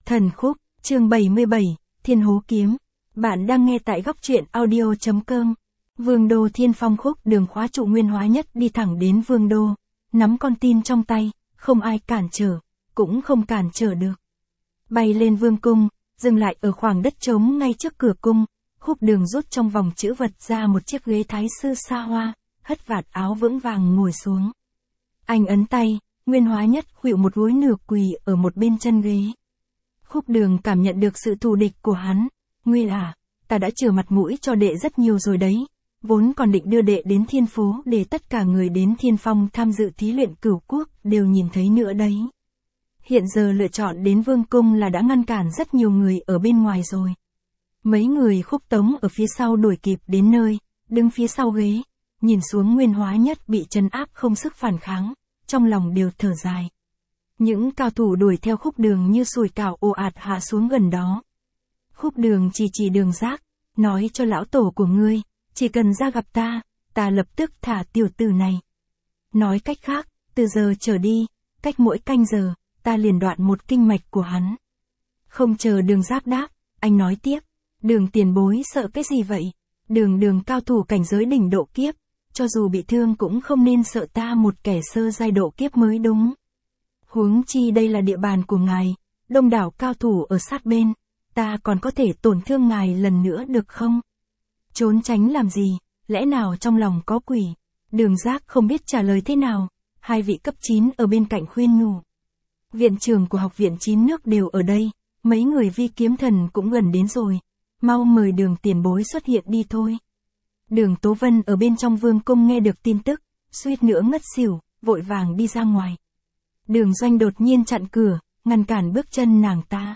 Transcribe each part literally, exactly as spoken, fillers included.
Thần khúc, chương bảy mươi bảy, Thiên Hố Kiếm. Bạn đang nghe tại góc truyện audio.com. Vương đô Thiên Phong khúc đường khóa trụ Nguyên Hóa Nhất đi thẳng đến Vương đô, nắm con tin trong tay, không ai cản trở, cũng không cản trở được. Bay lên Vương cung, dừng lại ở khoảng đất trống ngay trước cửa cung, khúc đường rút trong vòng chữ vật ra một chiếc ghế thái sư xa hoa, hất vạt áo vững vàng ngồi xuống. Anh ấn tay, Nguyên Hóa Nhất khuỵu một gối nửa quỳ ở một bên chân ghế. Khúc đường cảm nhận được sự thù địch của hắn. Nguyên à, ta đã chừa mặt mũi cho đệ rất nhiều rồi đấy. Vốn còn định đưa đệ đến Thiên Phố để tất cả người đến Thiên Phong tham dự thí luyện cửu quốc đều nhìn thấy nữa đấy. Hiện giờ lựa chọn đến Vương cung là đã ngăn cản rất nhiều người ở bên ngoài rồi. Mấy người Khúc Tống ở phía sau đuổi kịp đến nơi, đứng phía sau ghế, nhìn xuống Nguyên Hóa Nhất bị trấn áp không sức phản kháng, trong lòng đều thở dài. Những cao thủ đuổi theo Khúc đường như sùi cảo ồ ạt hạ xuống gần đó. Khúc đường chỉ chỉ Đường Giác, nói cho lão tổ của ngươi, chỉ cần ra gặp ta, ta lập tức thả tiểu tử này. Nói cách khác, từ giờ trở đi, cách mỗi canh giờ, ta liền đoạn một kinh mạch của hắn. Không chờ Đường Giác đáp, anh nói tiếp, Đường tiền bối sợ cái gì vậy? Đường đường cao thủ cảnh giới đỉnh độ kiếp, cho dù bị thương cũng không nên sợ ta một kẻ sơ giai độ kiếp mới đúng. Huống chi đây là địa bàn của ngài, đông đảo cao thủ ở sát bên, ta còn có thể tổn thương ngài lần nữa được không? Trốn tránh làm gì, lẽ nào trong lòng có quỷ? Đường Giác không biết trả lời thế nào, hai vị cấp chín ở bên cạnh khuyên nhủ. Viện trưởng của học viện chín nước đều ở đây, mấy người vi kiếm thần cũng gần đến rồi, mau mời Đường tiền bối xuất hiện đi thôi. Đường Tố Vân ở bên trong vương cung nghe được tin tức, suýt nữa ngất xỉu, vội vàng đi ra ngoài. Đường Doanh đột nhiên chặn cửa, ngăn cản bước chân nàng ta.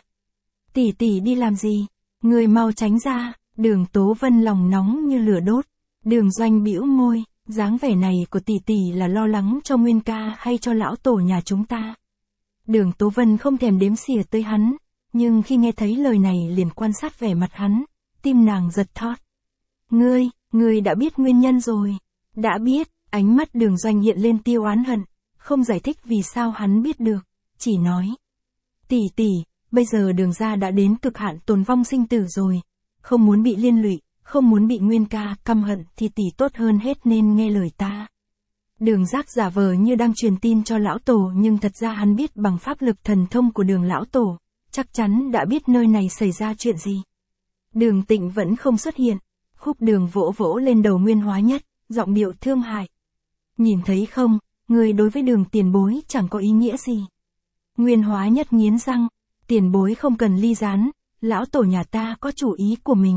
Tỷ tỷ đi làm gì? Người mau tránh ra. Đường Tố Vân lòng nóng như lửa đốt. Đường Doanh bĩu môi, dáng vẻ này của tỷ tỷ là lo lắng cho Nguyên ca hay cho lão tổ nhà chúng ta. Đường Tố Vân không thèm đếm xỉa tới hắn, nhưng khi nghe thấy lời này liền quan sát vẻ mặt hắn, tim nàng giật thót. Ngươi, ngươi đã biết nguyên nhân rồi. Đã biết, ánh mắt Đường Doanh hiện lên tia oán hận, không giải thích vì sao hắn biết được, chỉ nói. Tỷ tỷ, bây giờ Đường gia đã đến cực hạn tồn vong sinh tử rồi, không muốn bị liên lụy, không muốn bị Nguyên ca căm hận thì tỷ tốt hơn hết nên nghe lời ta. Đường Giác giả vờ như đang truyền tin cho lão tổ nhưng thật ra hắn biết bằng pháp lực thần thông của Đường lão tổ, chắc chắn đã biết nơi này xảy ra chuyện gì. Đường Tịnh vẫn không xuất hiện, Khúc đường vỗ vỗ lên đầu Nguyên Hóa Nhất, giọng điệu thương hại. Nhìn thấy không, người đối với Đường tiền bối chẳng có ý nghĩa gì. Nguyên Hóa Nhất nghiến răng, tiền bối không cần ly gián, lão tổ nhà ta có chủ ý của mình.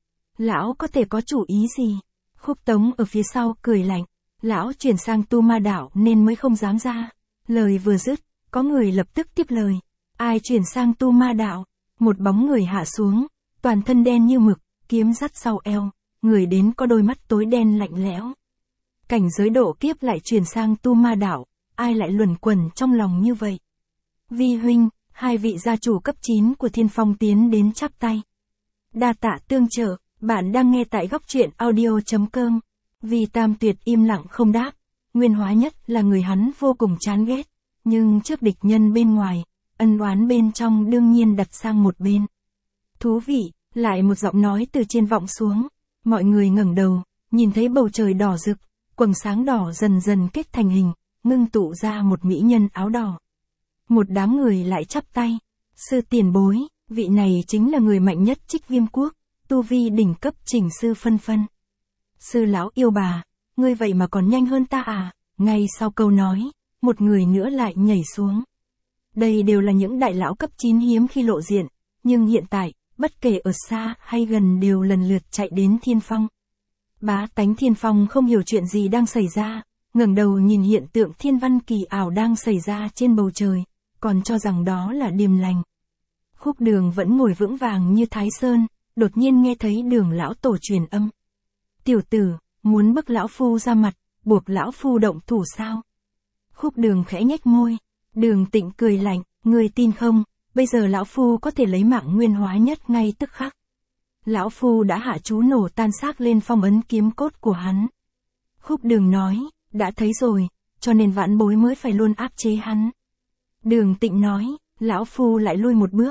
Lão có thể có chủ ý gì? Khúc Tống ở phía sau cười lạnh, lão chuyển sang tu ma đạo nên mới không dám ra. Lời vừa dứt, có người lập tức tiếp lời. Ai chuyển sang tu ma đạo? Một bóng người hạ xuống, toàn thân đen như mực, kiếm dắt sau eo, người đến có đôi mắt tối đen lạnh lẽo. Cảnh giới độ kiếp lại chuyển sang tu ma đạo, ai lại luẩn quẩn trong lòng như vậy? Vi huynh, hai vị gia chủ cấp chín của Thiên Phong tiến đến chắp tay. Đa tạ tương trợ, bạn đang nghe tại góc truyện audio.com. Vi Tam Tuyệt im lặng không đáp, Nguyên Hóa Nhất là người hắn vô cùng chán ghét, nhưng trước địch nhân bên ngoài, ân oán bên trong đương nhiên đặt sang một bên. Thú vị, lại một giọng nói từ trên vọng xuống, mọi người ngẩng đầu, nhìn thấy bầu trời đỏ rực, quầng sáng đỏ dần dần kết thành hình, ngưng tụ ra một mỹ nhân áo đỏ. Một đám người lại chắp tay. Sư tiền bối, vị này chính là người mạnh nhất Trích Viêm quốc, tu vi đỉnh cấp Chỉnh sư phân phân. Sư lão yêu bà, ngươi vậy mà còn nhanh hơn ta à? Ngay sau câu nói, một người nữa lại nhảy xuống. Đây đều là những đại lão cấp chín hiếm khi lộ diện, nhưng hiện tại, bất kể ở xa hay gần đều lần lượt chạy đến Thiên Phong. Bá tánh Thiên Phong không hiểu chuyện gì đang xảy ra, ngẩng đầu nhìn hiện tượng thiên văn kỳ ảo đang xảy ra trên bầu trời, còn cho rằng đó là điềm lành. Khúc đường vẫn ngồi vững vàng như Thái Sơn, đột nhiên nghe thấy Đường lão tổ truyền âm. Tiểu tử, muốn bức lão phu ra mặt, buộc lão phu động thủ sao? Khúc đường khẽ nhếch môi, Đường Tịnh cười lạnh, ngươi tin không, bây giờ lão phu có thể lấy mạng Nguyên Hóa Nhất ngay tức khắc. Lão phu đã hạ chú nổ tan xác lên phong ấn kiếm cốt của hắn. Khúc đường nói, đã thấy rồi, cho nên vãn bối mới phải luôn áp chế hắn. Đường Tịnh nói, lão phu lại lui một bước,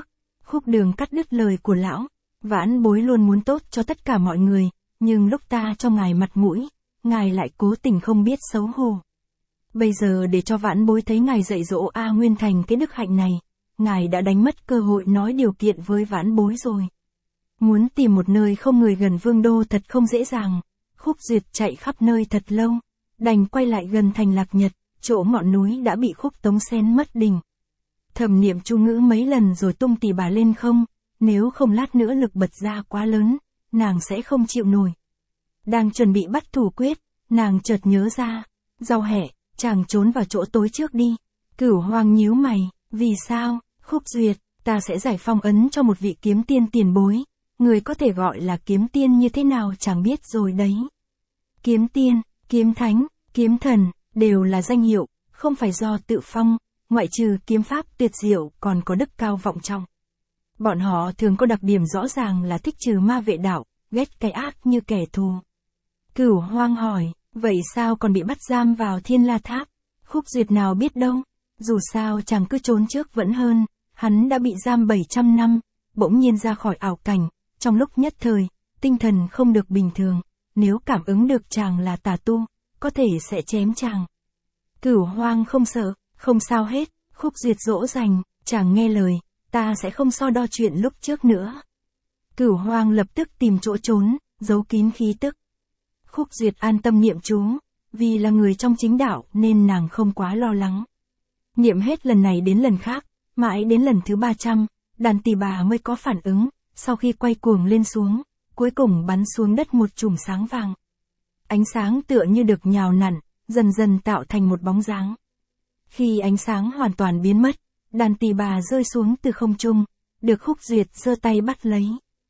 Khúc Đường cắt đứt lời của lão. Vãn Bối luôn muốn tốt cho tất cả mọi người, nhưng lúc ta cho ngài mặt mũi, ngài lại cố tình không biết xấu hổ. Bây giờ để cho Vãn Bối thấy ngài dạy dỗ A Nguyên Thành cái đức hạnh này, ngài đã đánh mất cơ hội nói điều kiện với Vãn Bối rồi. Muốn tìm một nơi không người gần Vương đô thật không dễ dàng. Khúc Duyệt chạy khắp nơi thật lâu, đành quay lại gần thành Lạc Nhật, chỗ ngọn núi đã bị Khúc Tống xén mất đỉnh. Thầm niệm chú ngữ mấy lần rồi tung tỉ bà lên không, nếu không lát nữa lực bật ra quá lớn, nàng sẽ không chịu nổi. Đang chuẩn bị bắt thủ quyết, nàng chợt nhớ ra, Rau Hẹ, chàng trốn vào chỗ tối trước đi. Cửu Hoang nhíu mày, vì sao? Khúc Duyệt, ta sẽ giải phong ấn cho một vị kiếm tiên tiền bối, người có thể gọi là kiếm tiên như thế nào chàng biết rồi đấy. Kiếm tiên, kiếm thánh, kiếm thần, đều là danh hiệu, không phải do tự phong, ngoại trừ kiếm pháp tuyệt diệu còn có đức cao vọng trọng. Bọn họ thường có đặc điểm rõ ràng là thích trừ ma vệ đạo, ghét cái ác như kẻ thù. Cửu Hoang hỏi, vậy sao còn bị bắt giam vào Thiên La Tháp? Khúc Duyệt nào biết đâu, dù sao chàng cứ trốn trước vẫn hơn, hắn đã bị giam bảy trăm năm, bỗng nhiên ra khỏi ảo cảnh, trong lúc nhất thời, tinh thần không được bình thường, nếu cảm ứng được chàng là tà tu, có thể sẽ chém chàng. Cửu Hoang không sợ, không sao hết, Khúc Duyệt dỗ dành, chàng nghe lời, ta sẽ không so đo chuyện lúc trước nữa. Cửu Hoang lập tức tìm chỗ trốn, giấu kín khí tức. Khúc Duyệt an tâm niệm chú, vì là người trong chính đạo nên nàng không quá lo lắng. Niệm hết lần này đến lần khác, mãi đến lần thứ ba trăm, đàn tỳ bà mới có phản ứng, sau khi quay cuồng lên xuống, cuối cùng bắn xuống đất một chùm sáng vàng. Ánh sáng tựa như được nhào nặn, dần dần tạo thành một bóng dáng. Khi ánh sáng hoàn toàn biến mất, đàn tỳ bà rơi xuống từ không trung, được Khúc Duyệt giơ tay bắt lấy.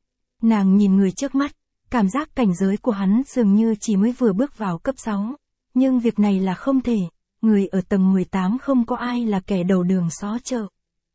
Nàng nhìn người trước mắt, cảm giác cảnh giới của hắn dường như chỉ mới vừa bước vào cấp sáu, nhưng việc này là không thể, người ở tầng mười tám không có ai là kẻ đầu đường xó chợ.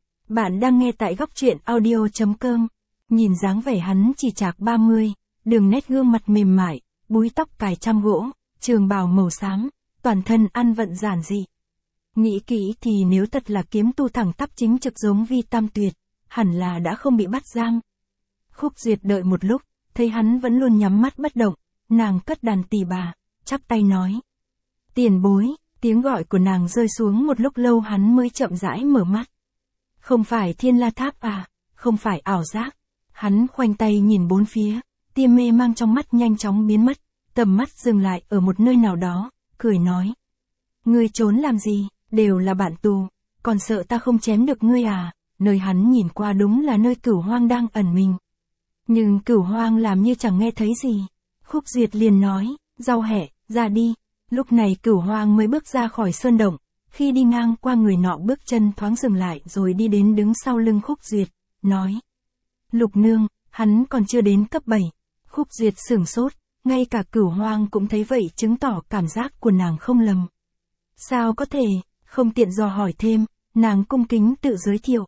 Bạn đang nghe tại góc truyện audio chấm com, nhìn dáng vẻ hắn chỉ chạc ba mươi, đường nét gương mặt mềm mại, búi tóc cài trăm gỗ, trường bào màu xám, toàn thân ăn vận giản dị. Nghĩ kỹ thì nếu thật là kiếm tu thẳng tắp chính trực giống Vi Tam Tuyệt, hẳn là đã không bị bắt giam. Khúc Duyệt đợi một lúc, thấy hắn vẫn luôn nhắm mắt bất động, nàng cất đàn tỳ bà, chắp tay nói. Tiền bối, tiếng gọi của nàng rơi xuống một lúc lâu hắn mới chậm rãi mở mắt. Không phải Thiên La Tháp à, không phải ảo giác. Hắn khoanh tay nhìn bốn phía, tia mê mang trong mắt nhanh chóng biến mất, tầm mắt dừng lại ở một nơi nào đó, cười nói. Ngươi trốn làm gì, đều là bạn tù, còn sợ ta không chém được ngươi à? Nơi hắn nhìn qua đúng là nơi Cửu Hoang đang ẩn mình. Nhưng Cửu Hoang làm như chẳng nghe thấy gì. Khúc Duyệt liền nói, Rau Hẹ, ra đi. Lúc này Cửu Hoang mới bước ra khỏi sơn động, khi đi ngang qua người nọ bước chân thoáng dừng lại rồi đi đến đứng sau lưng Khúc Duyệt, nói. Lục nương, hắn còn chưa đến cấp bảy. Khúc Duyệt sửng sốt, ngay cả Cửu Hoang cũng thấy vậy chứng tỏ cảm giác của nàng không lầm. Sao có thể, không tiện dò hỏi thêm, nàng cung kính tự giới thiệu.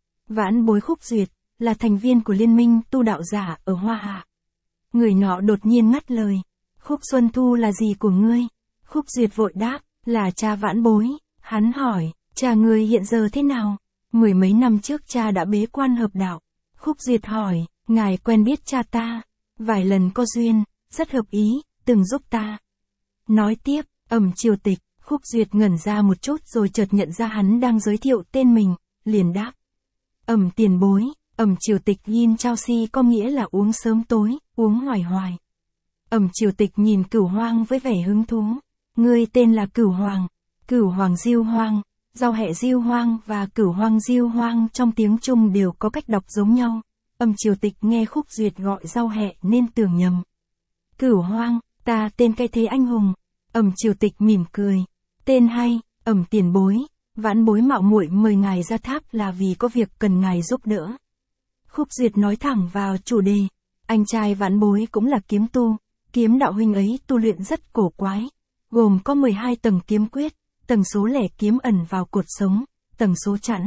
Vãn Bối Khúc Duyệt, là thành viên của liên minh tu đạo giả ở Hoa Hạ. Người nọ đột nhiên ngắt lời. Khúc Xuân Thu là gì của ngươi? Khúc Duyệt vội đáp, là cha Vãn Bối. Hắn hỏi, cha ngươi hiện giờ thế nào? Mười mấy năm trước cha đã bế quan hợp đạo. Khúc Duyệt hỏi, ngài quen biết cha ta? Vài lần có duyên, rất hợp ý, từng giúp ta. Nói tiếp, Ẩm Triều Tịch. Khúc Duyệt ngẩn ra một chút rồi chợt nhận ra hắn đang giới thiệu tên mình, liền đáp. Ẩm tiền bối, Ẩm Triều Tịch Yin Chao Si có nghĩa là uống sớm tối, uống hoài hoài. Ẩm Triều Tịch nhìn Cửu Hoang với vẻ hứng thú. Ngươi tên là Cửu Hoàng, Cửu Hoàng Diêu Hoang, Rau Hẹ Diêu Hoang và Cửu Hoang Diêu Hoang trong tiếng Trung đều có cách đọc giống nhau. Ẩm Triều Tịch nghe Khúc Duyệt gọi Rau Hẹ nên tưởng nhầm. Cửu Hoang, ta tên Cái Thế Anh Hùng. Ẩm Triều Tịch mỉm cười. Tên hay, Ẩm tiền bối, Vãn Bối mạo muội mời ngài ra tháp là vì có việc cần ngài giúp đỡ. Khúc Duyệt nói thẳng vào chủ đề. Anh trai Vãn Bối cũng là kiếm tu, kiếm đạo huynh ấy tu luyện rất cổ quái, gồm có mười hai tầng kiếm quyết, tầng số lẻ kiếm ẩn vào cột sống, tầng số chẵn.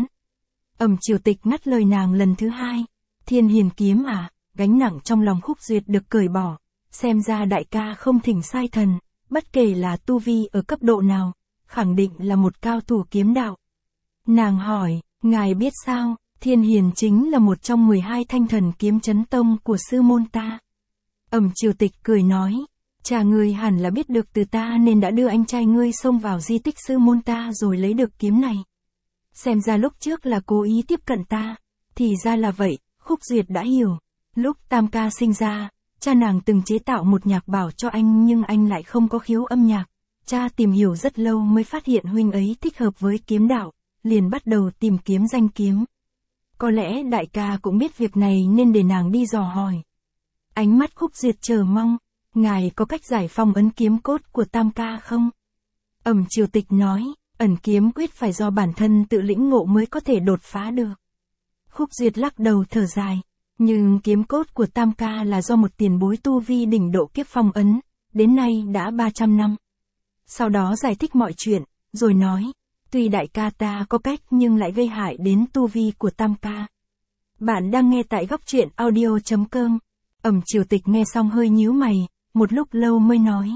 Ẩm Triều Tịch ngắt lời nàng lần thứ hai. Thiên Hiền kiếm à? Gánh nặng trong lòng Khúc Duyệt được cởi bỏ. Xem ra đại ca không thỉnh sai thần, bất kể là tu vi ở cấp độ nào, khẳng định là một cao thủ kiếm đạo. Nàng hỏi, ngài biết sao? Thiên Hiền chính là một trong mười hai thanh thần kiếm chấn tông của sư môn ta. Ẩm Triều Tịch cười nói, cha ngươi hẳn là biết được từ ta nên đã đưa anh trai ngươi xông vào di tích sư môn ta rồi lấy được kiếm này. Xem ra lúc trước là cố ý tiếp cận ta, thì ra là vậy, Khúc Duyệt đã hiểu. Lúc Tam ca sinh ra, cha nàng từng chế tạo một nhạc bảo cho anh nhưng anh lại không có khiếu âm nhạc. Cha tìm hiểu rất lâu mới phát hiện huynh ấy thích hợp với kiếm đạo, liền bắt đầu tìm kiếm danh kiếm. Có lẽ đại ca cũng biết việc này nên để nàng đi dò hỏi. Ánh mắt Khúc Duyệt chờ mong, ngài có cách giải phong ấn kiếm cốt của Tam ca không? Ẩm Triều Tịch nói, ẩn kiếm quyết phải do bản thân tự lĩnh ngộ mới có thể đột phá được. Khúc Duyệt lắc đầu thở dài, nhưng kiếm cốt của Tam ca là do một tiền bối tu vi đỉnh độ kiếp phong ấn, đến nay đã ba trăm năm. Sau đó giải thích mọi chuyện, rồi nói, tuy đại ca ta có cách nhưng lại gây hại đến tu vi của Tam ca. Bạn đang nghe tại góc truyện audio chấm com. Ẩm Triều Tịch nghe xong hơi nhíu mày, một lúc lâu mới nói.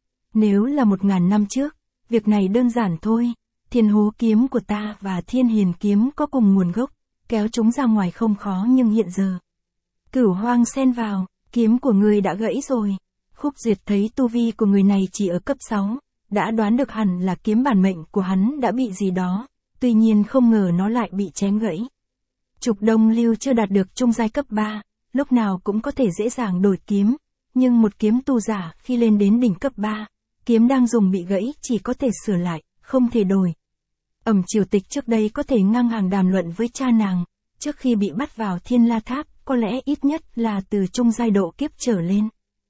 Nếu là một ngàn năm trước, việc này đơn giản thôi, Thiên Hố kiếm của ta và Thiên Hiền kiếm có cùng nguồn gốc, kéo chúng ra ngoài không khó nhưng hiện giờ. Cửu Hoang xen vào, kiếm của người đã gãy rồi. Khúc Duyệt thấy tu vi của người này chỉ ở cấp sáu, đã đoán được hẳn là kiếm bản mệnh của hắn đã bị gì đó, tuy nhiên không ngờ nó lại bị chém gãy. Trục Đông Lưu chưa đạt được trung giai cấp ba, lúc nào cũng có thể dễ dàng đổi kiếm, nhưng một kiếm tu giả khi lên đến đỉnh cấp ba, kiếm đang dùng bị gãy chỉ có thể sửa lại, không thể đổi. Ẩm Triều Tịch trước đây có thể ngang hàng đàm luận với cha nàng, trước khi bị bắt vào Thiên La Tháp, có lẽ ít nhất là từ trung giai độ kiếp trở lên.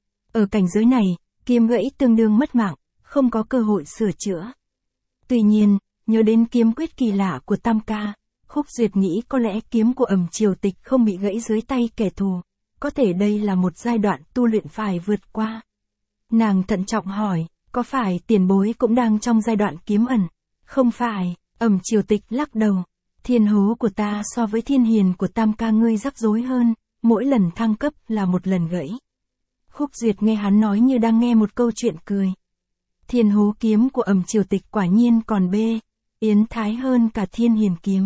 Ở cảnh giới này, kiếm gãy tương đương mất mạng, không có cơ hội sửa chữa. Tuy nhiên, nhớ đến kiếm quyết kỳ lạ của Tam ca, Khúc Duyệt nghĩ có lẽ kiếm của Ẩm Triều Tịch không bị gãy dưới tay kẻ thù, có thể đây là một giai đoạn tu luyện phải vượt qua. Nàng thận trọng hỏi, có phải tiền bối cũng đang trong giai đoạn kiếm ẩn? Không phải, Ẩm Triều Tịch lắc đầu. Thiên hố của ta so với Thiên Hiền của Tam ca ngươi rắc rối hơn, mỗi lần thăng cấp là một lần gãy. Khúc Duyệt nghe hắn nói như đang nghe một câu chuyện cười. Thiên hố kiếm của Ẩm Triều Tịch quả nhiên còn bê, yến thái hơn cả Thiên Hiền kiếm.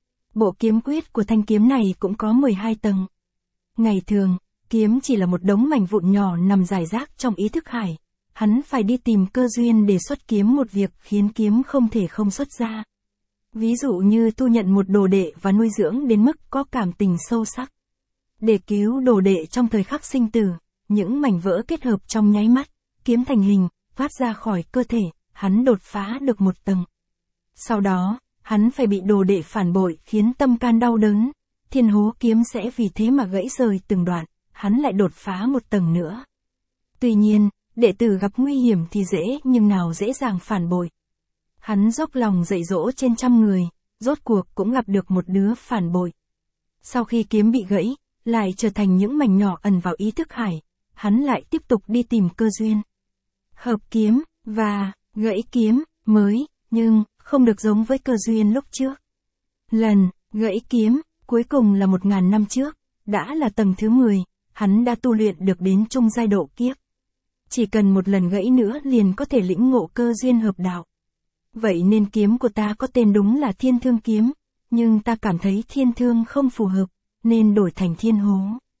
Bộ kiếm quyết của thanh kiếm này cũng có mười hai tầng. Ngày thường, kiếm chỉ là một đống mảnh vụn nhỏ nằm rải rác trong ý thức hải. Hắn phải đi tìm cơ duyên để xuất kiếm một việc khiến kiếm không thể không xuất ra. Ví dụ như thu nhận một đồ đệ và nuôi dưỡng đến mức có cảm tình sâu sắc. Để cứu đồ đệ trong thời khắc sinh tử, những mảnh vỡ kết hợp trong nháy mắt, kiếm thành hình, phát ra khỏi cơ thể, hắn đột phá được một tầng. Sau đó, hắn phải bị đồ đệ phản bội khiến tâm can đau đớn, Thiên hố kiếm sẽ vì thế mà gãy rời từng đoạn, hắn lại đột phá một tầng nữa. Tuy nhiên, đệ tử gặp nguy hiểm thì dễ nhưng nào dễ dàng phản bội. Hắn dốc lòng dạy dỗ trên trăm người, rốt cuộc cũng gặp được một đứa phản bội. Sau khi kiếm bị gãy, lại trở thành những mảnh nhỏ ẩn vào ý thức hải, hắn lại tiếp tục đi tìm cơ duyên. Hợp kiếm, và, gãy kiếm, mới, nhưng, không được giống với cơ duyên lúc trước. Lần, gãy kiếm, cuối cùng là một ngàn năm trước, đã là tầng thứ mười, hắn đã tu luyện được đến trung giai độ kiếp. Chỉ cần một lần gãy nữa liền có thể lĩnh ngộ cơ duyên hợp đạo. Vậy nên kiếm của ta có tên đúng là Thiên Thương kiếm, nhưng ta cảm thấy Thiên Thương không phù hợp, nên đổi thành Thiên Hố.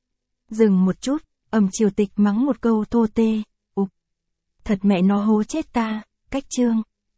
Dừng một chút, Ẩm Triều Tịch mắng một câu thô tê, ục. Thật mẹ nó hố chết ta, cách chương.